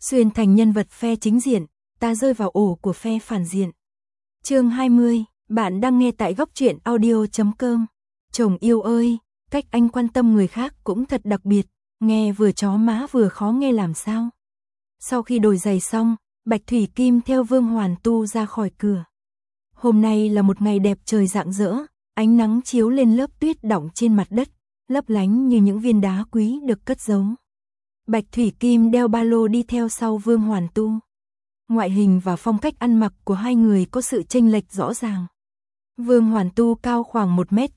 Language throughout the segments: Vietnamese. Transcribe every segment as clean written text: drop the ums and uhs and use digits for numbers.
Xuyên thành nhân vật phe chính diện, ta rơi vào ổ của phe phản diện. Chương 20, bạn đang nghe tại góc truyện audio.com. Chồng yêu ơi, cách anh quan tâm người khác cũng thật đặc biệt, nghe vừa chó má vừa khó nghe làm sao. Sau khi đổi giày xong, Bạch Thủy Kim theo Vương Hoàn Tu ra khỏi cửa. Hôm nay là một ngày đẹp trời rạng rỡ, ánh nắng chiếu lên lớp tuyết đọng trên mặt đất, lấp lánh như những viên đá quý được cất giấu. Bạch Thủy Kim đeo ba lô đi theo sau Vương Hoàn Tu. Ngoại hình và phong cách ăn mặc của hai người có sự chênh lệch rõ ràng. Vương Hoàn Tu cao khoảng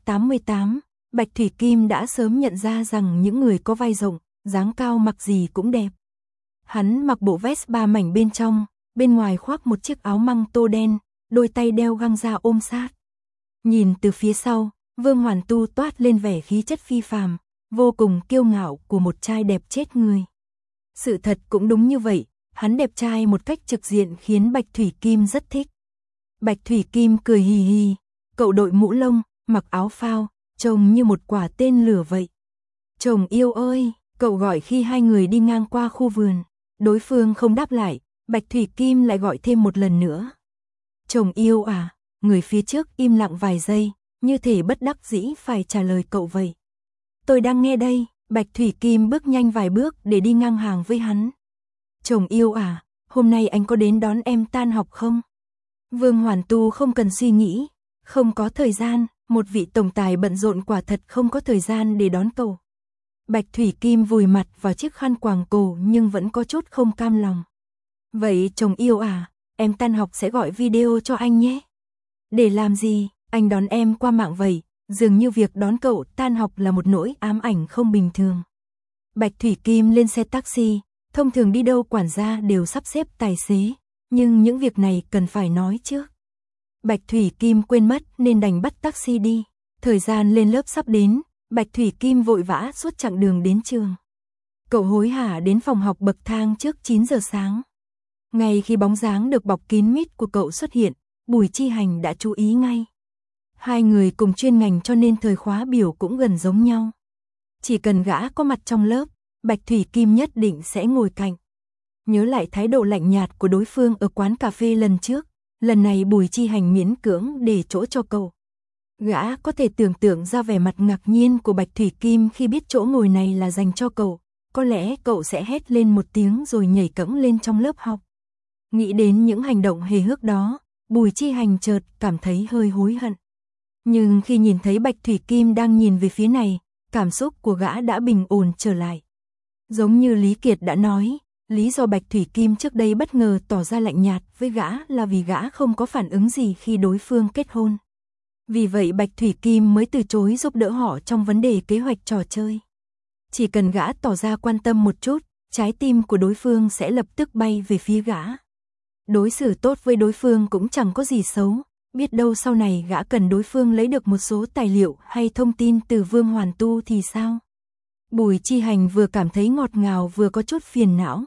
1m88, Bạch Thủy Kim đã sớm nhận ra rằng những người có vai rộng, dáng cao mặc gì cũng đẹp. Hắn mặc bộ vest 3 mảnh bên trong, bên ngoài khoác một chiếc áo măng tô đen, đôi tay đeo găng da ôm sát. Nhìn từ phía sau, Vương Hoàn Tu toát lên vẻ khí chất phi phàm, vô cùng kiêu ngạo của một trai đẹp chết người. Sự thật cũng đúng như vậy, hắn đẹp trai một cách trực diện khiến Bạch Thủy Kim rất thích. Bạch Thủy Kim cười hì hì, cậu đội mũ lông, mặc áo phao, trông như một quả tên lửa vậy. Chồng yêu ơi, cậu gọi khi hai người đi ngang qua khu vườn. Đối phương không đáp lại, Bạch Thủy Kim lại gọi thêm một lần nữa. Chồng yêu à, người phía trước im lặng vài giây, như thể bất đắc dĩ phải trả lời cậu vậy. Tôi đang nghe đây, Bạch Thủy Kim bước nhanh vài bước để đi ngang hàng với hắn. Chồng yêu à, hôm nay anh có đến đón em tan học không? Vương Hoàn Tu không cần suy nghĩ, không có thời gian, một vị tổng tài bận rộn quả thật không có thời gian để đón cậu. Bạch Thủy Kim vùi mặt vào chiếc khăn quàng cổ nhưng vẫn có chút không cam lòng. Vậy chồng yêu à, em tan học sẽ gọi video cho anh nhé. Để làm gì, anh đón em qua mạng vậy, dường như việc đón cậu tan học là một nỗi ám ảnh không bình thường. Bạch Thủy Kim lên xe taxi, thông thường đi đâu quản gia đều sắp xếp tài xế, nhưng những việc này cần phải nói trước. Bạch Thủy Kim quên mất nên đành bắt taxi đi, thời gian lên lớp sắp đến. Bạch Thủy Kim vội vã suốt chặng đường đến trường. Cậu hối hả đến phòng học bậc thang trước 9 giờ sáng. Ngay khi bóng dáng được bọc kín mít của cậu xuất hiện, Bùi Chi Hành đã chú ý ngay. Hai người cùng chuyên ngành cho nên thời khóa biểu cũng gần giống nhau. Chỉ cần gã có mặt trong lớp, Bạch Thủy Kim nhất định sẽ ngồi cạnh. Nhớ lại thái độ lạnh nhạt của đối phương ở quán cà phê lần trước, lần này Bùi Chi Hành miễn cưỡng để chỗ cho cậu. Gã có thể tưởng tượng ra vẻ mặt ngạc nhiên của Bạch Thủy Kim khi biết chỗ ngồi này là dành cho cậu, có lẽ cậu sẽ hét lên một tiếng rồi nhảy cẫng lên trong lớp học. Nghĩ đến những hành động hề hước đó, Bùi Chi Hành chợt cảm thấy hơi hối hận. Nhưng khi nhìn thấy Bạch Thủy Kim đang nhìn về phía này, cảm xúc của gã đã bình ổn trở lại. Giống như Lý Kiệt đã nói, lý do Bạch Thủy Kim trước đây bất ngờ tỏ ra lạnh nhạt với gã là vì gã không có phản ứng gì khi đối phương kết hôn. Vì vậy Bạch Thủy Kim mới từ chối giúp đỡ họ trong vấn đề kế hoạch trò chơi. Chỉ cần gã tỏ ra quan tâm một chút, trái tim của đối phương sẽ lập tức bay về phía gã. Đối xử tốt với đối phương cũng chẳng có gì xấu, biết đâu sau này gã cần đối phương lấy được một số tài liệu hay thông tin từ Vương Hoàn Tu thì sao? Bùi Chi Hành vừa cảm thấy ngọt ngào vừa có chút phiền não.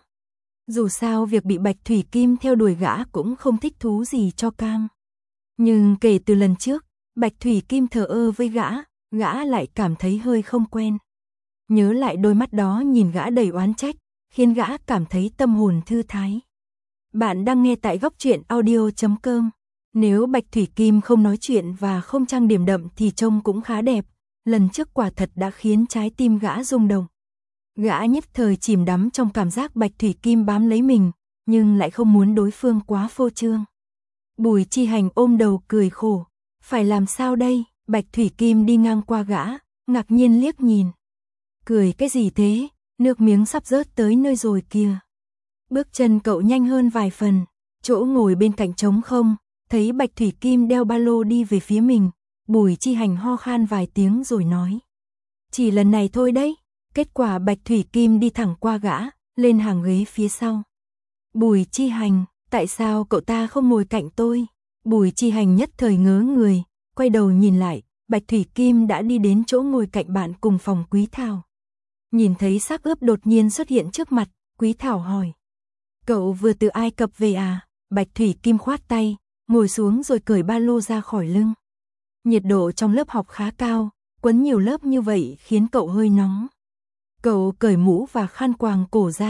Dù sao việc bị Bạch Thủy Kim theo đuổi gã cũng không thích thú gì cho cam. Nhưng kể từ lần trước, Bạch Thủy Kim thờ ơ với gã lại cảm thấy hơi không quen. Nhớ lại đôi mắt đó nhìn gã đầy oán trách, khiến gã cảm thấy tâm hồn thư thái. Bạn đang nghe tại góc truyện audio.com. Nếu Bạch Thủy Kim không nói chuyện và không trang điểm đậm thì trông cũng khá đẹp, lần trước quả thật đã khiến trái tim gã rung động. Gã nhất thời chìm đắm trong cảm giác Bạch Thủy Kim bám lấy mình, nhưng lại không muốn đối phương quá phô trương. Bùi Chi Hành ôm đầu cười khổ. Phải làm sao đây? Bạch Thủy Kim đi ngang qua gã, ngạc nhiên liếc nhìn. Cười cái gì thế? Nước miếng sắp rớt tới nơi rồi kìa. Bước chân cậu nhanh hơn vài phần, chỗ ngồi bên cạnh trống không, thấy Bạch Thủy Kim đeo ba lô đi về phía mình, Bùi Chi Hành ho khan vài tiếng rồi nói. Chỉ lần này thôi đấy. Kết quả Bạch Thủy Kim đi thẳng qua gã, lên hàng ghế phía sau. Bùi Chi Hành, tại sao cậu ta không ngồi cạnh tôi? Bùi Chi Hành nhất thời ngớ người, quay đầu nhìn lại, Bạch Thủy Kim đã đi đến chỗ ngồi cạnh bạn cùng phòng Quý Thảo. Nhìn thấy xác ướp đột nhiên xuất hiện trước mặt, Quý Thảo hỏi. Cậu vừa từ Ai Cập về à? Bạch Thủy Kim khoát tay, ngồi xuống rồi cởi ba lô ra khỏi lưng. Nhiệt độ trong lớp học khá cao, quấn nhiều lớp như vậy khiến cậu hơi nóng. Cậu cởi mũ và khăn quàng cổ ra,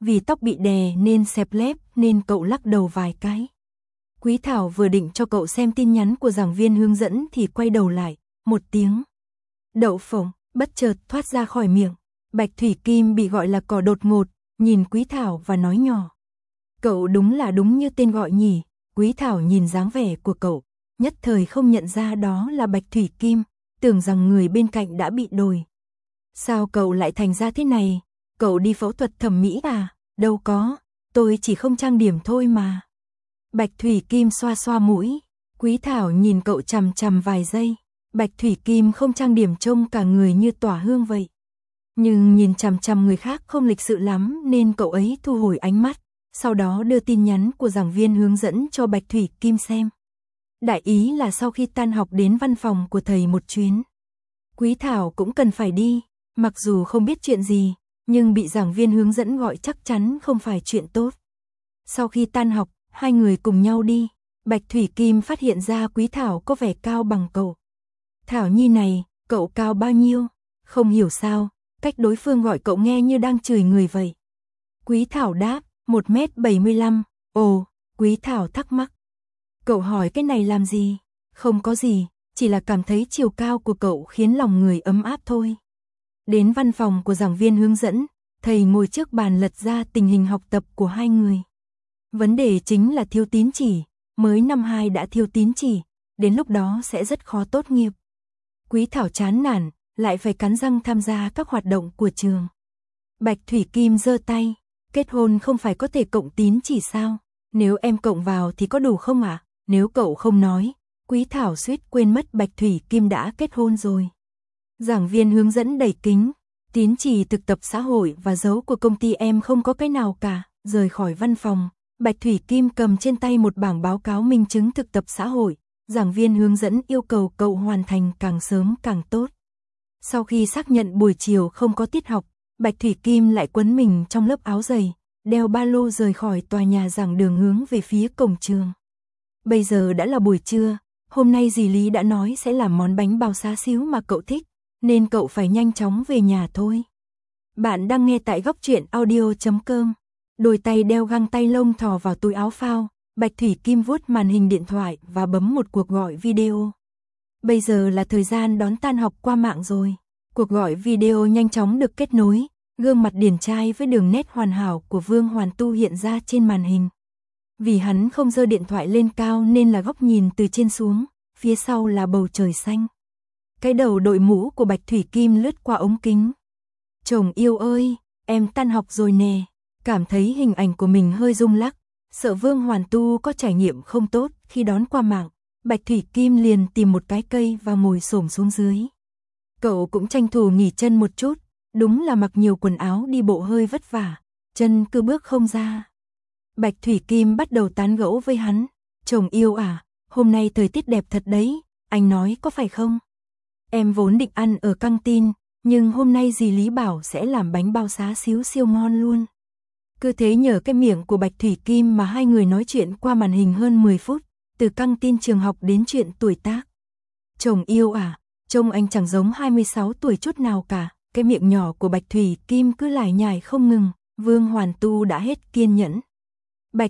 vì tóc bị đè nên xẹp lép nên cậu lắc đầu vài cái. Quý Thảo vừa định cho cậu xem tin nhắn của giảng viên hướng dẫn thì quay đầu lại, một tiếng đậu phộng bất chợt thoát ra khỏi miệng. Bạch Thủy Kim bị gọi là cỏ đột ngột, nhìn Quý Thảo và nói nhỏ. Cậu đúng như tên gọi nhỉ. Quý Thảo nhìn dáng vẻ của cậu, nhất thời không nhận ra đó là Bạch Thủy Kim, tưởng rằng người bên cạnh đã bị đồi. Sao cậu lại thành ra thế này? Cậu đi phẫu thuật thẩm mỹ à? Đâu có, tôi chỉ không trang điểm thôi mà. Bạch Thủy Kim xoa xoa mũi. Quý Thảo nhìn cậu chằm chằm vài giây. Bạch Thủy Kim không trang điểm trông cả người như tỏa hương vậy. Nhưng nhìn chằm chằm người khác không lịch sự lắm nên cậu ấy thu hồi ánh mắt, sau đó đưa tin nhắn của giảng viên hướng dẫn cho Bạch Thủy Kim xem. Đại ý là sau khi tan học đến văn phòng của thầy một chuyến. Quý Thảo cũng cần phải đi, mặc dù không biết chuyện gì, nhưng bị giảng viên hướng dẫn gọi chắc chắn không phải chuyện tốt. Sau khi tan học, hai người cùng nhau đi, Bạch Thủy Kim phát hiện ra Quý Thảo có vẻ cao bằng cậu. Thảo Nhi này, cậu cao bao nhiêu? Không hiểu sao, cách đối phương gọi cậu nghe như đang chửi người vậy. Quý Thảo đáp, 1m75. Ồ, Quý Thảo thắc mắc. Cậu hỏi cái này làm gì? Không có gì, chỉ là cảm thấy chiều cao của cậu khiến lòng người ấm áp thôi. Đến văn phòng của giảng viên hướng dẫn, thầy ngồi trước bàn lật ra tình hình học tập của hai người. Vấn đề chính là thiếu tín chỉ, mới năm 2 đã thiếu tín chỉ, đến lúc đó sẽ rất khó tốt nghiệp. Quý Thảo chán nản, lại phải cắn răng tham gia các hoạt động của trường. Bạch Thủy Kim giơ tay, kết hôn không phải có thể cộng tín chỉ sao? Nếu em cộng vào thì có đủ không ạ? Nếu cậu không nói, Quý Thảo suýt quên mất Bạch Thủy Kim đã kết hôn rồi. Giảng viên hướng dẫn đẩy kính, tín chỉ thực tập xã hội và dấu của công ty em không có cái nào cả. Rời khỏi văn phòng, Bạch Thủy Kim cầm trên tay một bảng báo cáo minh chứng thực tập xã hội. Giảng viên hướng dẫn yêu cầu cậu hoàn thành càng sớm càng tốt. Sau khi xác nhận buổi chiều không có tiết học, Bạch Thủy Kim lại quấn mình trong lớp áo dày, đeo ba lô rời khỏi tòa nhà giảng đường hướng về phía cổng trường. Bây giờ đã là buổi trưa, hôm nay dì Lý đã nói sẽ làm món bánh bao xá xíu mà cậu thích, nên cậu phải nhanh chóng về nhà thôi. Bạn đang nghe tại góc truyện audio.com. Đôi tay đeo găng tay lông thò vào túi áo phao, Bạch Thủy Kim vuốt màn hình điện thoại và bấm một cuộc gọi video. Bây giờ là thời gian đón tan học qua mạng rồi. Cuộc gọi video nhanh chóng được kết nối, gương mặt điển trai với đường nét hoàn hảo của Vương Hoàn Tu hiện ra trên màn hình. Vì hắn không giơ điện thoại lên cao nên là góc nhìn từ trên xuống, phía sau là bầu trời xanh. Cái đầu đội mũ của Bạch Thủy Kim lướt qua ống kính. Chồng yêu ơi, em tan học rồi nè. Cảm thấy hình ảnh của mình hơi rung lắc, sợ Vương Hoàn Tu có trải nghiệm không tốt khi đón qua mạng. Bạch Thủy Kim liền tìm một cái cây và ngồi xổm xuống dưới. Cậu cũng tranh thủ nghỉ chân một chút, đúng là mặc nhiều quần áo đi bộ hơi vất vả, chân cứ bước không ra. Bạch Thủy Kim bắt đầu tán gẫu với hắn. Chồng yêu à, hôm nay thời tiết đẹp thật đấy, anh nói có phải không? Em vốn định ăn ở căng tin, nhưng hôm nay dì Lý bảo sẽ làm bánh bao xá xíu siêu ngon luôn. Cứ thế nhờ cái miệng của Bạch Thủy Kim mà hai người nói chuyện qua màn hình hơn 10 phút, từ căng tin trường học đến chuyện tuổi tác. Chồng yêu à, trông anh chẳng giống 26 tuổi chút nào cả. Cái miệng nhỏ của Bạch Thủy Kim cứ lải nhải không ngừng, Vương Hoàn Tu đã hết kiên nhẫn. Bạch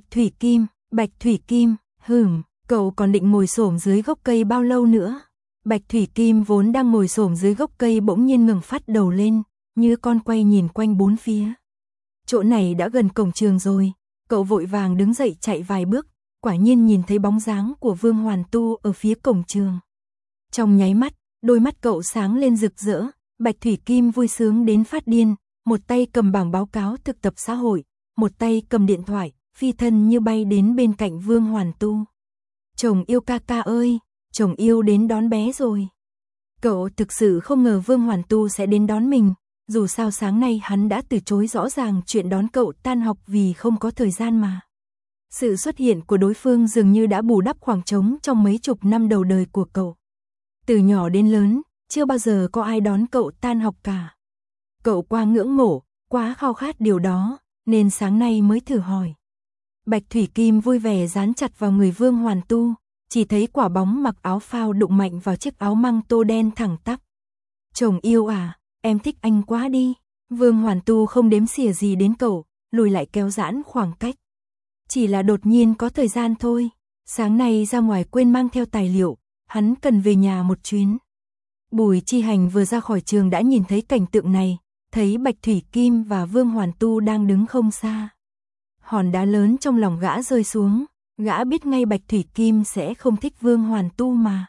Thủy Kim, cậu còn định ngồi xổm dưới gốc cây bao lâu nữa? Bạch Thủy Kim vốn đang ngồi xổm dưới gốc cây bỗng nhiên ngẩng phát đầu lên, như con quay nhìn quanh bốn phía. Chỗ này đã gần cổng trường rồi, cậu vội vàng đứng dậy chạy vài bước, quả nhiên nhìn thấy bóng dáng của Vương Hoàn Tu ở phía cổng trường. Trong nháy mắt, đôi mắt cậu sáng lên rực rỡ, Bạch Thủy Kim vui sướng đến phát điên, một tay cầm bảng báo cáo thực tập xã hội, một tay cầm điện thoại, phi thân như bay đến bên cạnh Vương Hoàn Tu. Chồng yêu ca ca ơi, chồng yêu đến đón bé rồi. Cậu thực sự không ngờ Vương Hoàn Tu sẽ đến đón mình, dù sao sáng nay hắn đã từ chối rõ ràng chuyện đón cậu tan học vì không có thời gian mà. Sự xuất hiện của đối phương dường như đã bù đắp khoảng trống trong mấy chục năm đầu đời của cậu. Từ nhỏ đến lớn, chưa bao giờ có ai đón cậu tan học cả. Cậu quá ngưỡng mộ, quá khao khát điều đó, nên sáng nay mới thử hỏi. Bạch Thủy Kim vui vẻ dán chặt vào người Vương Hoàn Tu, chỉ thấy quả bóng mặc áo phao đụng mạnh vào chiếc áo măng tô đen thẳng tắp. Chồng yêu à, em thích anh quá đi. Vương Hoàn Tu không đếm xỉa gì đến cậu, lùi lại kéo giãn khoảng cách. Chỉ là đột nhiên có thời gian thôi, sáng nay ra ngoài quên mang theo tài liệu, hắn cần về nhà một chuyến. Bùi Chi Hành vừa ra khỏi trường đã nhìn thấy cảnh tượng này, thấy Bạch Thủy Kim và Vương Hoàn Tu đang đứng không xa. Hòn đá lớn trong lòng gã rơi xuống, gã biết ngay Bạch Thủy Kim sẽ không thích Vương Hoàn Tu mà.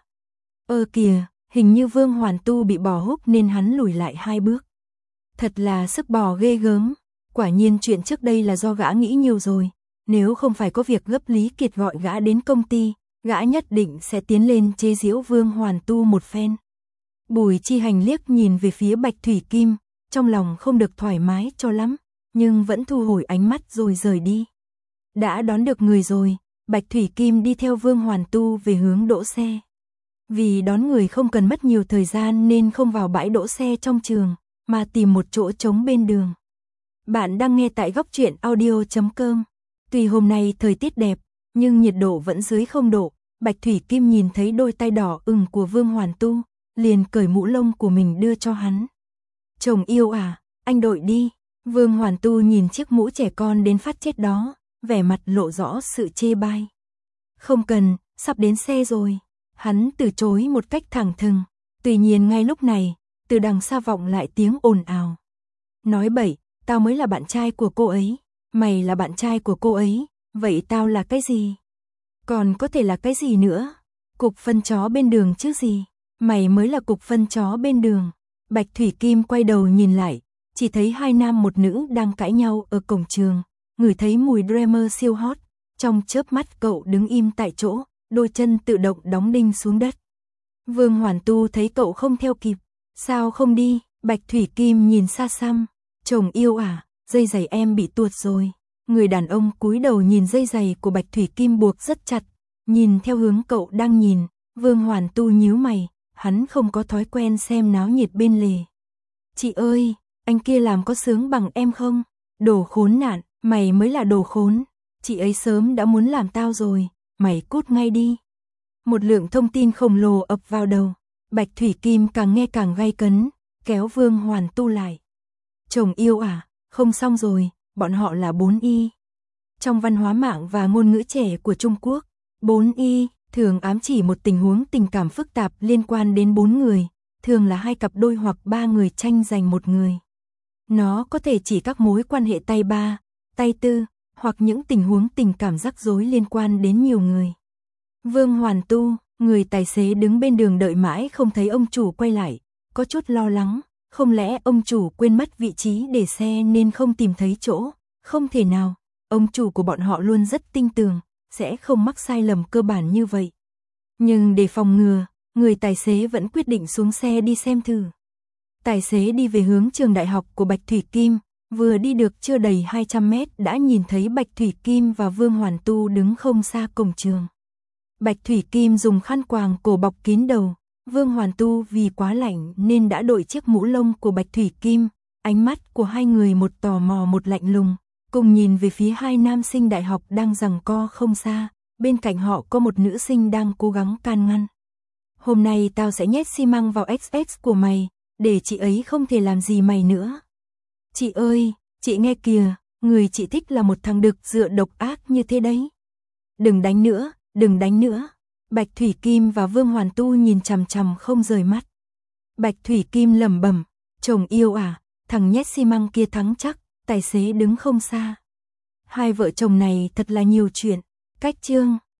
Kìa, hình như Vương Hoàn Tu bị bò húc nên hắn lùi lại 2 bước. Thật là sức bò ghê gớm, quả nhiên chuyện trước đây là do gã nghĩ nhiều rồi, nếu không phải có việc gấp Lý Kiệt gọi gã đến công ty, gã nhất định sẽ tiến lên chế giễu Vương Hoàn Tu một phen. Bùi Chi Hành liếc nhìn về phía Bạch Thủy Kim, trong lòng không được thoải mái cho lắm, nhưng vẫn thu hồi ánh mắt rồi rời đi. Đã đón được người rồi, Bạch Thủy Kim đi theo Vương Hoàn Tu về hướng đỗ xe. Vì đón người không cần mất nhiều thời gian nên không vào bãi đỗ xe trong trường, mà tìm một chỗ trống bên đường. Bạn đang nghe tại góc truyện audio.com. Tuy hôm nay thời tiết đẹp, nhưng nhiệt độ vẫn dưới 0 độ. Bạch Thủy Kim nhìn thấy đôi tay đỏ ửng của Vương Hoàn Tu, liền cởi mũ lông của mình đưa cho hắn. Chồng yêu à, anh đội đi. Vương Hoàn Tu nhìn chiếc mũ trẻ con đến phát chết đó, vẻ mặt lộ rõ sự chê bai. Không cần, sắp đến xe rồi. Hắn từ chối một cách thẳng thừng. Tuy nhiên ngay lúc này, từ đằng xa vọng lại tiếng ồn ào. Nói bậy, tao mới là bạn trai của cô ấy. Mày là bạn trai của cô ấy, vậy tao là cái gì? Còn có thể là cái gì nữa? Cục phân chó bên đường chứ gì? Mày mới là cục phân chó bên đường. Bạch Thủy Kim quay đầu nhìn lại, chỉ thấy 2 nam một nữ đang cãi nhau ở cổng trường, ngửi thấy mùi Dreamer siêu hot, trong chớp mắt cậu đứng im tại chỗ, đôi chân tự động đóng đinh xuống đất. Vương Hoàn Tu thấy cậu không theo kịp, sao không đi? Bạch Thủy Kim nhìn xa xăm, chồng yêu à, dây giày em bị tuột rồi. Người đàn ông cúi đầu nhìn dây giày của Bạch Thủy Kim buộc rất chặt, nhìn theo hướng cậu đang nhìn, Vương Hoàn Tu nhíu mày, hắn không có thói quen xem náo nhiệt bên lề. Chị ơi, anh kia làm có sướng bằng em không? Đồ khốn nạn, mày mới là đồ khốn, chị ấy sớm đã muốn làm tao rồi, mày cút ngay đi. Một lượng thông tin khổng lồ ập vào đầu, Bạch Thủy Kim càng nghe càng gay cấn, kéo Vương Hoàn Tu lại. Chồng yêu à, không xong rồi, bọn họ là 4Y. Trong văn hóa mạng và ngôn ngữ trẻ của Trung Quốc, 4Y thường ám chỉ một tình huống tình cảm phức tạp liên quan đến 4 người, thường là 2 cặp đôi hoặc 3 người tranh giành một người. Nó có thể chỉ các mối quan hệ tay ba, tay tư, hoặc những tình huống tình cảm rắc rối liên quan đến nhiều người. Vương Hoàn Tu, người tài xế đứng bên đường đợi mãi không thấy ông chủ quay lại, có chút lo lắng, không lẽ ông chủ quên mất vị trí để xe nên không tìm thấy chỗ? Không thể nào, ông chủ của bọn họ luôn rất tinh tường, sẽ không mắc sai lầm cơ bản như vậy. Nhưng để phòng ngừa, người tài xế vẫn quyết định xuống xe đi xem thử. Tài xế đi về hướng trường đại học của Bạch Thủy Kim, vừa đi được chưa đầy 200 mét đã nhìn thấy Bạch Thủy Kim và Vương Hoàn Tu đứng không xa cổng trường. Bạch Thủy Kim dùng khăn quàng cổ bọc kín đầu, Vương Hoàn Tu vì quá lạnh nên đã đội chiếc mũ lông của Bạch Thủy Kim, ánh mắt của hai người một tò mò một lạnh lùng, cùng nhìn về phía 2 nam sinh đại học đang giằng co không xa, bên cạnh họ có một nữ sinh đang cố gắng can ngăn. Hôm nay tao sẽ nhét xi măng vào XX của mày, để chị ấy không thể làm gì mày nữa. Chị ơi, chị nghe kìa, người chị thích là một thằng đực dựa độc ác như thế đấy. Đừng đánh nữa, đừng đánh nữa. Bạch Thủy Kim và Vương Hoàn Tu nhìn chằm chằm không rời mắt. Bạch Thủy Kim lẩm bẩm, chồng yêu à, thằng nhét xi măng kia thắng chắc, tài xế đứng không xa. Hai vợ chồng này thật là nhiều chuyện. Cách chương